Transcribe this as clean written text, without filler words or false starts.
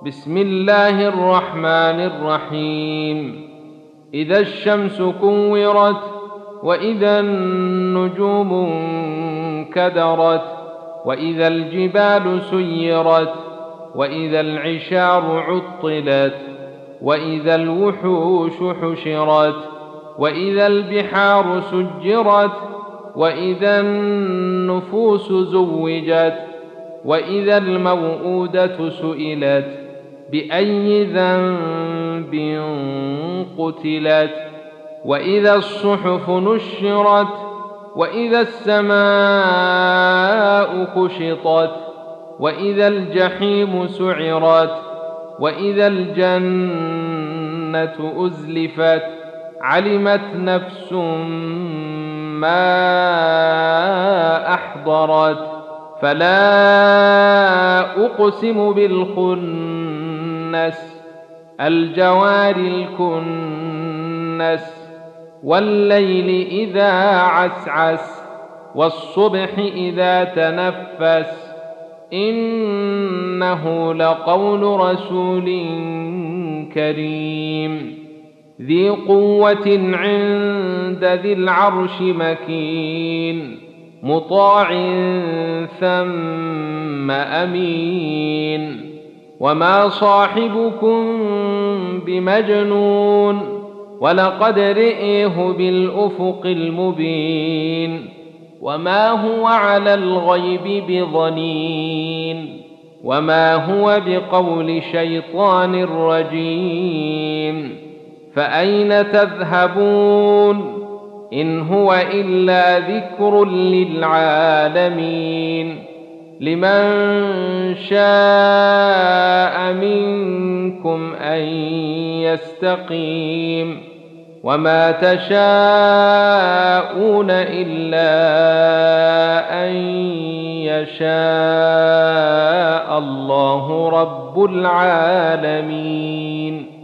بسم الله الرحمن الرحيم. إذا الشمس كورت وإذا النجوم انكدرت وإذا الجبال سيرت وإذا العشار عطلت وإذا الوحوش حشرت وإذا البحار سجرت وإذا النفوس زوجت وإذا الموءودة سئلت بأي ذنب قتلت وإذا الصحف نشرت وإذا السماء كشطت وإذا الجحيم سعرت وإذا الجنة أزلفت علمت نفس ما أحضرت فلا أقسم بالخنس الجوار الكنس والليل إذا عسعس والصبح إذا تنفس إنه لقول رسول كريم ذي قوة عند ذي العرش مكين مطاع ثم أمين وما صاحبكم بمجنون ولقد رئيه بالأفق المبين وما هو على الغيب بضنين وما هو بقول شيطان رجيم فأين تذهبون إن هو إلا ذكر للعالمين لمن شاء منكم أن يستقيم وما تشاءون إلا أن يشاء الله رب العالمين.